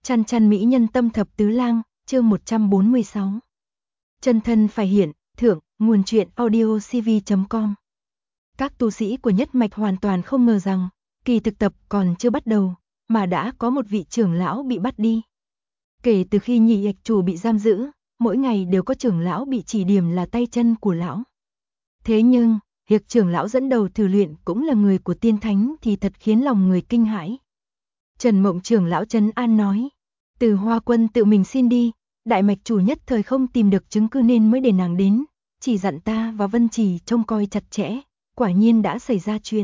Chăn chăn mỹ nhân tâm thập tứ lang, chương 146. Chân thân phải hiện, thượng, nguồn truyện audiocv.com. Các tu sĩ của nhất mạch hoàn toàn không ngờ rằng, kỳ thực tập còn chưa bắt đầu, mà đã có một vị trưởng lão bị bắt đi. Kể từ khi nhị ạch chủ bị giam giữ, mỗi ngày đều có trưởng lão bị chỉ điểm là tay chân của lão. Thế nhưng, việc trưởng lão dẫn đầu thử luyện cũng là người của tiên thánh thì thật khiến lòng người kinh hãi. Trần Mộng trưởng lão trấn an nói, Từ Hoa Quân tự mình xin đi, đại mạch chủ nhất thời không tìm được chứng cứ nên mới để nàng đến, chỉ dặn ta và Vân Trì trông coi chặt chẽ, quả nhiên đã xảy ra chuyện.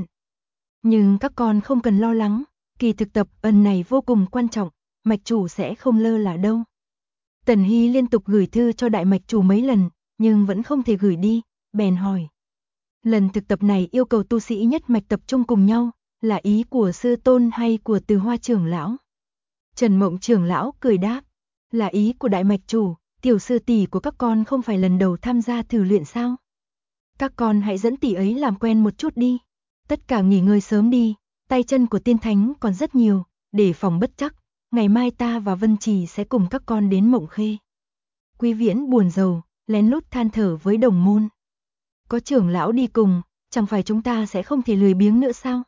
Nhưng các con không cần lo lắng, kỳ thực tập ân này vô cùng quan trọng, mạch chủ sẽ không lơ là đâu. Tần Hy liên tục gửi thư cho đại mạch chủ mấy lần, nhưng vẫn không thể gửi đi, bèn hỏi. Lần thực tập này yêu cầu tu sĩ nhất mạch tập trung cùng nhau, là ý của sư tôn hay của Từ Hoa trưởng lão? Trần Mộng trưởng lão cười đáp, là ý của đại mạch chủ, tiểu sư tỷ của các con không phải lần đầu tham gia thử luyện sao? Các con hãy dẫn tỷ ấy làm quen một chút đi, tất cả nghỉ ngơi sớm đi, tay chân của tiên thánh còn rất nhiều, để phòng bất trắc, ngày mai ta và Vân Trì sẽ cùng các con đến Mộng Khê. Quý Viễn buồn rầu, lén lút than thở với đồng môn. Có trưởng lão đi cùng, chẳng phải chúng ta sẽ không thể lười biếng nữa sao?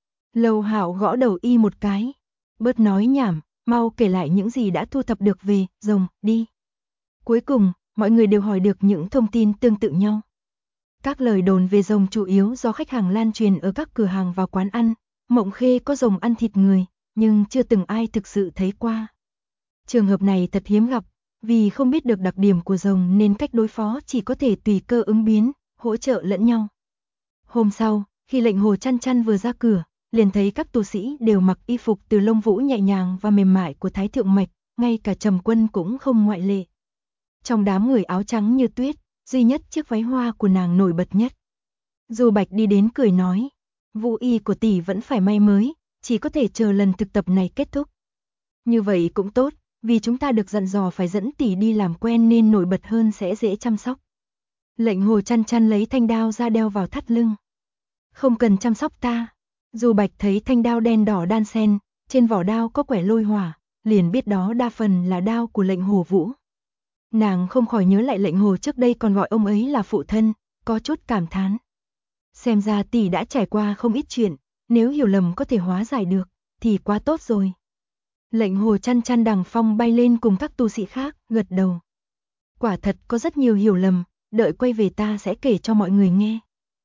Lâu Hạo gõ đầu y một cái, bớt nói nhảm, mau kể lại những gì đã thu thập được về rồng đi. Cuối cùng, mọi người đều hỏi được những thông tin tương tự nhau. Các lời đồn về rồng chủ yếu do khách hàng lan truyền ở các cửa hàng và quán ăn. Mộng Khê có rồng ăn thịt người, nhưng chưa từng ai thực sự thấy qua. Trường hợp này thật hiếm gặp, vì không biết được đặc điểm của rồng nên cách đối phó chỉ có thể tùy cơ ứng biến, hỗ trợ lẫn nhau. Hôm sau, khi lệnh hồ chăn chăn vừa ra cửa, liền thấy các tu sĩ đều mặc y phục từ lông vũ nhẹ nhàng và mềm mại của Thái Thượng Mạch, ngay cả Trầm Quân cũng không ngoại lệ. Trong đám người áo trắng như tuyết, duy nhất chiếc váy hoa của nàng nổi bật nhất. Du Bạch đi đến cười nói, vũ y của tỷ vẫn phải may mới, chỉ có thể chờ lần thực tập này kết thúc. Như vậy cũng tốt, vì chúng ta được dặn dò phải dẫn tỷ đi làm quen nên nổi bật hơn sẽ dễ chăm sóc. Lệnh hồ chăn chăn lấy thanh đao ra đeo vào thắt lưng. Không cần chăm sóc ta. Du Bạch thấy thanh đao đen đỏ đan xen, trên vỏ đao có quẻ lôi hỏa, liền biết đó đa phần là đao của lệnh hồ Vũ. Nàng không khỏi nhớ lại lệnh hồ trước đây còn gọi ông ấy là phụ thân, có chút cảm thán. Xem ra tỷ đã trải qua không ít chuyện, nếu hiểu lầm có thể hóa giải được, thì quá tốt rồi. Lệnh hồ chăn chăn đằng phong bay lên cùng các tu sĩ khác, gật đầu. Quả thật có rất nhiều hiểu lầm, đợi quay về ta sẽ kể cho mọi người nghe.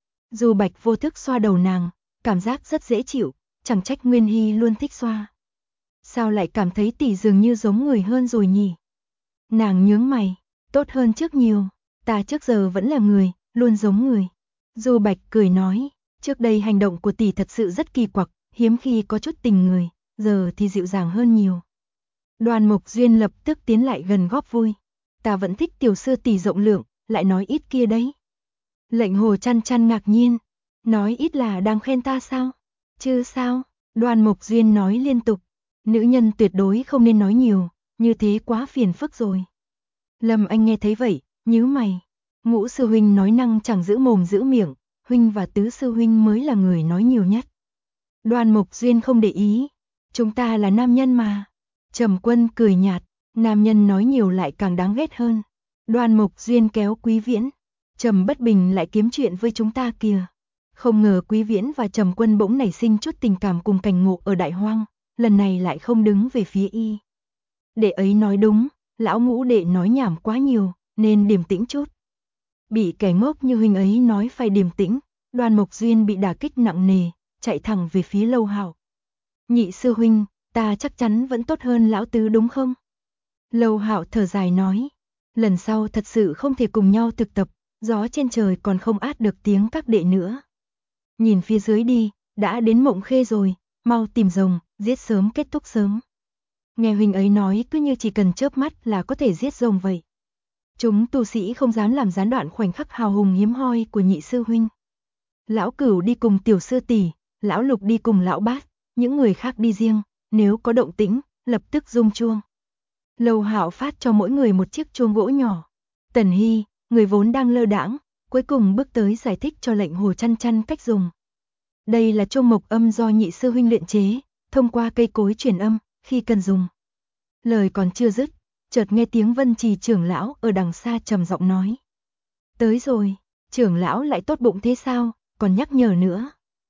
Du Bạch vô thức xoa đầu nàng, cảm giác rất dễ chịu, chẳng trách Nguyên Hy luôn thích xoa. Sao lại cảm thấy tỷ dường như giống người hơn rồi nhỉ? Nàng nhướng mày, tốt hơn trước nhiều, ta trước giờ vẫn là người, luôn giống người. Du Bạch cười nói, trước đây hành động của tỷ thật sự rất kỳ quặc, hiếm khi có chút tình người, giờ thì dịu dàng hơn nhiều. Đoàn Mộc Duyên lập tức tiến lại gần góp vui, ta vẫn thích tiểu sư tỷ rộng lượng, lại nói ít kia đấy. Lệnh hồ chăn chăn ngạc nhiên, nói ít là đang khen ta sao? Chứ sao? Đoàn Mộc Duyên nói liên tục, nữ nhân tuyệt đối không nên nói nhiều, như thế quá phiền phức rồi. Lâm Anh nghe thấy vậy, nhíu mày, Ngũ sư huynh nói năng chẳng giữ mồm giữ miệng, huynh và tứ sư huynh mới là người nói nhiều nhất. Đoàn Mộc Duyên không để ý, chúng ta là nam nhân mà. Trầm Quân cười nhạt, nam nhân nói nhiều lại càng đáng ghét hơn. Đoàn Mộc Duyên kéo Quý Viễn, Trầm Bất Bình lại kiếm chuyện với chúng ta kìa. Không ngờ Quý Viễn và Trầm Quân bỗng nảy sinh chút tình cảm cùng cảnh ngộ ở Đại Hoang, lần này lại không đứng về phía y. Đệ ấy nói đúng, lão Ngũ đệ nói nhảm quá nhiều, nên điềm tĩnh chút. Bị kẻ ngốc như huynh ấy nói phải điềm tĩnh, Đoàn Mộc Duyên bị đả kích nặng nề, chạy thẳng về phía Lâu Hạo. Nhị sư huynh, ta chắc chắn vẫn tốt hơn lão tứ đúng không? Lâu Hạo thở dài nói, lần sau thật sự không thể cùng nhau thực tập, gió trên trời còn không át được tiếng các đệ nữa. Nhìn phía dưới đi, đã đến Mộng Khê rồi, mau tìm rồng, giết sớm kết thúc sớm. Nghe huynh ấy nói cứ như chỉ cần chớp mắt là có thể giết rồng vậy. Chúng tu sĩ không dám làm gián đoạn khoảnh khắc hào hùng hiếm hoi của nhị sư huynh. Lão Cửu đi cùng tiểu sư tỷ, lão Lục đi cùng lão Bát, những người khác đi riêng, nếu có động tĩnh, lập tức rung chuông. Lâu Hạo phát cho mỗi người một chiếc chuông gỗ nhỏ. Tần Hy, người vốn đang lơ đãng, cuối cùng bước tới giải thích cho lệnh hồ chăn chăn cách dùng. Đây là chuông mộc âm do nhị sư huynh luyện chế, thông qua cây cối truyền âm, khi cần dùng. Lời còn chưa dứt, chợt nghe tiếng Vân Trì trưởng lão ở đằng xa trầm giọng nói. Tới rồi, trưởng lão lại tốt bụng thế sao, còn nhắc nhở nữa.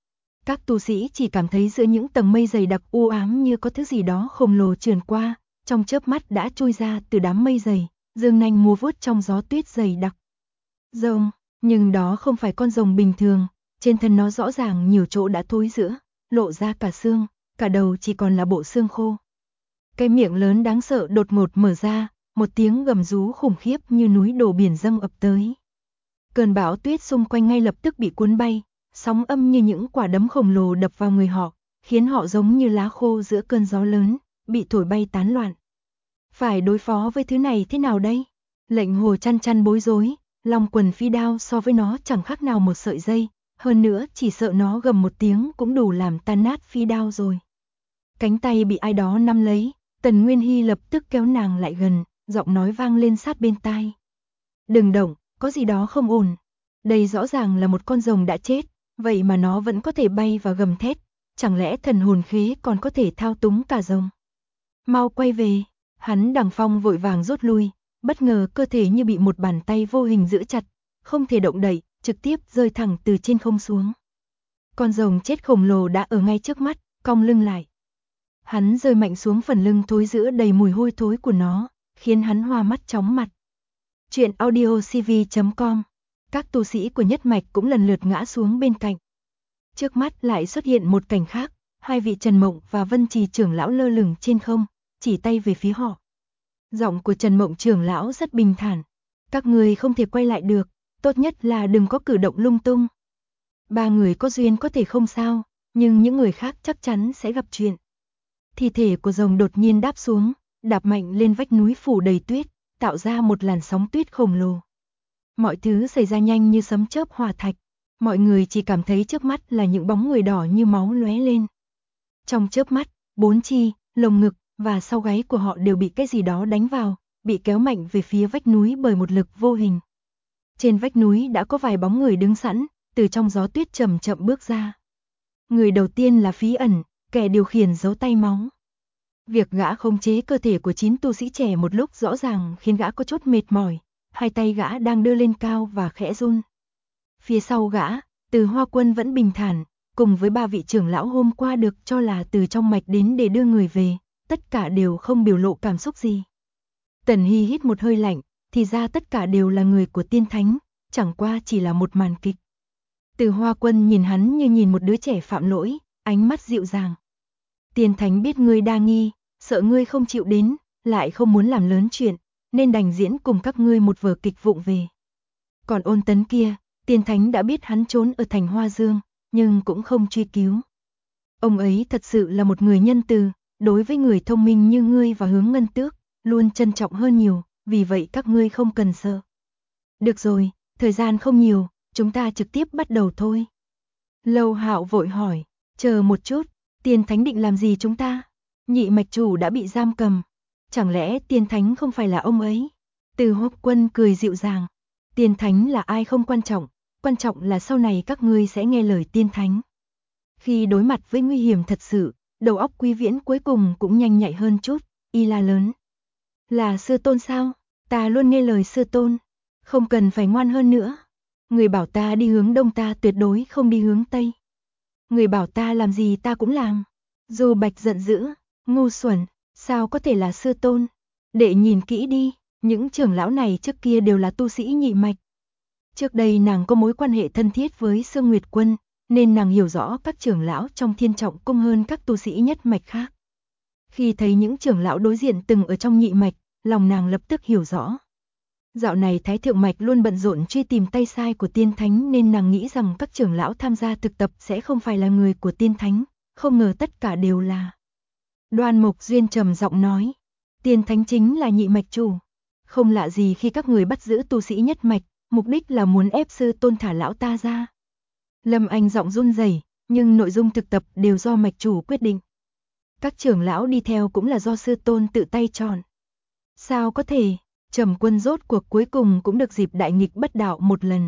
Các tu sĩ chỉ cảm thấy giữa những tầng mây dày đặc u ám như có thứ gì đó khổng lồ trườn qua, trong chớp mắt đã trôi ra từ đám mây dày, dương nanh múa vuốt trong gió tuyết dày đặc. Rồng, nhưng đó không phải con rồng bình thường, trên thân nó rõ ràng nhiều chỗ đã thối rữa, lộ ra cả xương, cả đầu chỉ còn là bộ xương khô. Cái miệng lớn đáng sợ đột ngột mở ra, một tiếng gầm rú khủng khiếp như núi đổ biển dâng ập tới. Cơn bão tuyết xung quanh ngay lập tức bị cuốn bay, sóng âm như những quả đấm khổng lồ đập vào người họ, khiến họ giống như lá khô giữa cơn gió lớn, bị thổi bay tán loạn. Phải đối phó với thứ này thế nào đây? Lệnh Hồ chăn chăn bối rối, Long Quần Phi Đao so với nó chẳng khác nào một sợi dây, hơn nữa chỉ sợ nó gầm một tiếng cũng đủ làm tan nát phi đao rồi. Cánh tay bị ai đó nắm lấy, Tần Nguyên Hy lập tức kéo nàng lại gần, giọng nói vang lên sát bên tai. Đừng động, có gì đó không ổn. Đây rõ ràng là một con rồng đã chết, vậy mà nó vẫn có thể bay và gầm thét, chẳng lẽ thần hồn khế còn có thể thao túng cả rồng. Mau quay về, hắn Đằng Phong vội vàng rút lui, bất ngờ cơ thể như bị một bàn tay vô hình giữ chặt, không thể động đậy, trực tiếp rơi thẳng từ trên không xuống. Con rồng chết khổng lồ đã ở ngay trước mắt, cong lưng lại. Hắn rơi mạnh xuống phần lưng thối rữa đầy mùi hôi thối của nó, khiến hắn hoa mắt chóng mặt. Chuyện audiocv.com. Các tu sĩ của nhất mạch cũng lần lượt ngã xuống bên cạnh. Trước mắt lại xuất hiện một cảnh khác, hai vị Trần Mộng và Vân Trì trưởng lão lơ lửng trên không, chỉ tay về phía họ. Giọng của Trần Mộng trưởng lão rất bình thản. Các người không thể quay lại được, tốt nhất là đừng có cử động lung tung. Ba người có duyên có thể không sao, nhưng những người khác chắc chắn sẽ gặp chuyện. Thi thể của rồng đột nhiên đáp xuống, đạp mạnh lên vách núi phủ đầy tuyết, tạo ra một làn sóng tuyết khổng lồ. Mọi thứ xảy ra nhanh như sấm chớp hòa thạch, mọi người chỉ cảm thấy trước mắt là những bóng người đỏ như máu lóe lên. Trong chớp mắt, bốn chi, lồng ngực và sau gáy của họ đều bị cái gì đó đánh vào, bị kéo mạnh về phía vách núi bởi một lực vô hình. Trên vách núi đã có vài bóng người đứng sẵn, từ trong gió tuyết chậm chậm bước ra. Người đầu tiên là Phí Ẩn, kẻ điều khiển dấu tay máu. Việc gã khống chế cơ thể của 9 tu sĩ trẻ một lúc rõ ràng khiến gã có chút mệt mỏi, hai tay gã đang đưa lên cao và khẽ run. Phía sau gã, Từ Hoa Quân vẫn bình thản, cùng với ba vị trưởng lão hôm qua được cho là từ trong mạch đến để đưa người về, tất cả đều không biểu lộ cảm xúc gì. Tần Hy hít một hơi lạnh, thì ra tất cả đều là người của Tiên Thánh, chẳng qua chỉ là một màn kịch. Từ Hoa Quân nhìn hắn như nhìn một đứa trẻ phạm lỗi, ánh mắt dịu dàng. Tiên Thánh biết ngươi đa nghi, sợ ngươi không chịu đến, lại không muốn làm lớn chuyện, nên đành diễn cùng các ngươi một vở kịch vụng về. Còn Ôn Tấn kia, Tiên Thánh đã biết hắn trốn ở thành Hoa Dương, nhưng cũng không truy cứu. Ông ấy thật sự là một người nhân từ, đối với người thông minh như ngươi và Hướng Ngân Tước, luôn trân trọng hơn nhiều, vì vậy các ngươi không cần sợ. Được rồi, thời gian không nhiều, chúng ta trực tiếp bắt đầu thôi. Lâu Hạo vội hỏi, chờ một chút, Tiên Thánh định làm gì chúng ta? Nhị mạch chủ đã bị giam cầm, chẳng lẽ Tiên Thánh không phải là ông ấy? Từ Hoa Quân cười dịu dàng, Tiên Thánh là ai không quan trọng là sau này các ngươi sẽ nghe lời Tiên Thánh. Khi đối mặt với nguy hiểm thật sự, đầu óc Quý Viễn cuối cùng cũng nhanh nhạy hơn chút, y la lớn. Là sư tôn sao? Ta luôn nghe lời sư tôn, không cần phải ngoan hơn nữa. Người bảo ta đi hướng đông ta tuyệt đối không đi hướng tây. Người bảo ta làm gì ta cũng làm. Dù Bạch giận dữ, ngu xuẩn, sao có thể là sư tôn? Đệ nhìn kỹ đi, những trưởng lão này trước kia đều là tu sĩ nhị mạch. Trước đây nàng có mối quan hệ thân thiết với Sương Nguyệt Quân, nên nàng hiểu rõ các trưởng lão trong Thiên Trọng Cung hơn các tu sĩ nhất mạch khác. Khi thấy những trưởng lão đối diện từng ở trong nhị mạch, lòng nàng lập tức hiểu rõ. Dạo này Thái Thượng Mạch luôn bận rộn truy tìm tay sai của Tiên Thánh nên nàng nghĩ rằng các trưởng lão tham gia thực tập sẽ không phải là người của Tiên Thánh, không ngờ tất cả đều là. Đoan Mục Duyên trầm giọng nói, Tiên Thánh chính là nhị mạch chủ. Không lạ gì khi các người bắt giữ tu sĩ nhất mạch, mục đích là muốn ép sư tôn thả lão ta ra. Lâm Anh giọng run rẩy, nhưng nội dung thực tập đều do mạch chủ quyết định. Các trưởng lão đi theo cũng là do sư tôn tự tay chọn. Sao có thể? Trầm Quân rốt cuộc cuối cùng cũng được dịp đại nghịch bất đạo một lần.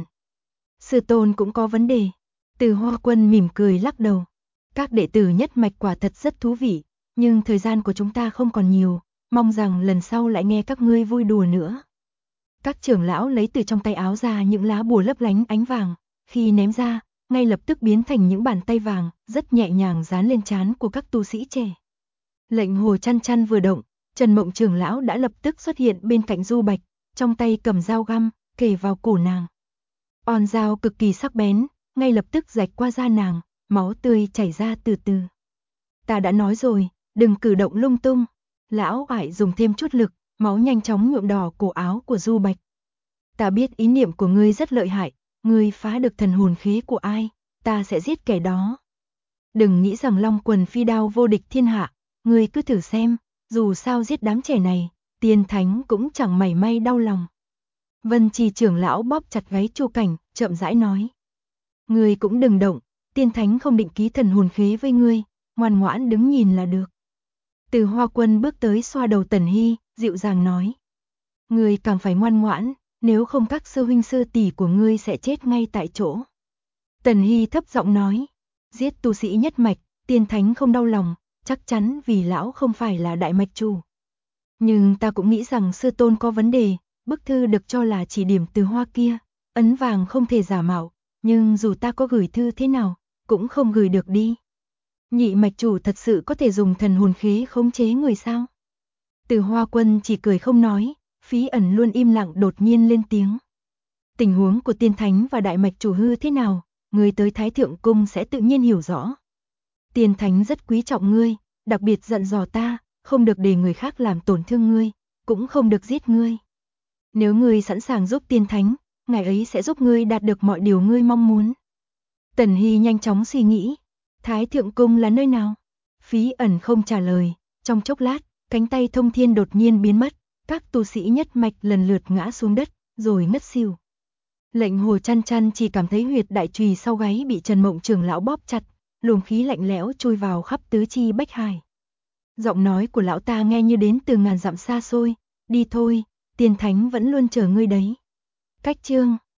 Sư tôn cũng có vấn đề. Từ Hoa Quân mỉm cười lắc đầu. Các đệ tử nhất mạch quả thật rất thú vị, nhưng thời gian của chúng ta không còn nhiều, mong rằng lần sau lại nghe các ngươi vui đùa nữa. Các trưởng lão lấy từ trong tay áo ra những lá bùa lấp lánh ánh vàng, khi ném ra, ngay lập tức biến thành những bàn tay vàng, rất nhẹ nhàng dán lên trán của các tu sĩ trẻ. Lệnh Hồ Chăn Chăn vừa động, Trần Mộng trưởng lão đã lập tức xuất hiện bên cạnh Du Bạch, trong tay cầm dao găm, kề vào cổ nàng. On dao cực kỳ sắc bén, ngay lập tức rạch qua da nàng, máu tươi chảy ra từ từ. Ta đã nói rồi, đừng cử động lung tung. Lão ải dùng thêm chút lực, máu nhanh chóng nhuộm đỏ cổ áo của Du Bạch. Ta biết ý niệm của ngươi rất lợi hại, ngươi phá được thần hồn khí của ai, ta sẽ giết kẻ đó. Đừng nghĩ rằng Long Quần phi đao vô địch thiên hạ, ngươi cứ thử xem, dù sao giết đám trẻ này, Tiên Thánh cũng chẳng mảy may đau lòng. Vân Trì trưởng lão bóp chặt gáy Chu Cảnh, chậm rãi nói. Ngươi cũng đừng động, Tiên Thánh không định ký thần hồn khí với ngươi, ngoan ngoãn đứng nhìn là được. Từ Hoa Quân bước tới xoa đầu Tần Hy, dịu dàng nói. Ngươi càng phải ngoan ngoãn, nếu không các sư huynh sư tỷ của ngươi sẽ chết ngay tại chỗ. Tần Hy thấp giọng nói. Giết tu sĩ nhất mạch, Tiên Thánh không đau lòng, chắc chắn vì lão không phải là đại mạch chủ. Nhưng ta cũng nghĩ rằng sư tôn có vấn đề, bức thư được cho là chỉ điểm từ Hoa kia, ấn vàng không thể giả mạo, nhưng dù ta có gửi thư thế nào, cũng không gửi được đi. Nhị mạch chủ thật sự có thể dùng thần hồn khí khống chế người sao? Từ Hoa Quân chỉ cười không nói, Phí Ẩn luôn im lặng đột nhiên lên tiếng. Tình huống của Tiên Thánh và đại mạch chủ hư thế nào, người tới Thái Thượng Cung sẽ tự nhiên hiểu rõ. Tiên Thánh rất quý trọng ngươi, đặc biệt dặn dò ta, không được để người khác làm tổn thương ngươi, cũng không được giết ngươi. Nếu ngươi sẵn sàng giúp Tiên Thánh, ngài ấy sẽ giúp ngươi đạt được mọi điều ngươi mong muốn. Tần Hy nhanh chóng suy nghĩ, Thái Thượng Cung là nơi nào? Phí Ẩn không trả lời, trong chốc lát, cánh tay Thông Thiên đột nhiên biến mất, các tu sĩ nhất mạch lần lượt ngã xuống đất, rồi ngất xỉu. Lệnh Hồ Chăn Chăn chỉ cảm thấy huyệt đại chùy sau gáy bị Trần Mộng trưởng lão bóp chặt, luồng khí lạnh lẽo chui vào khắp tứ chi bách hải. Giọng nói của lão ta nghe như đến từ ngàn dặm xa xôi, đi thôi, Tiên Thánh vẫn luôn chờ ngươi đấy. Cách chương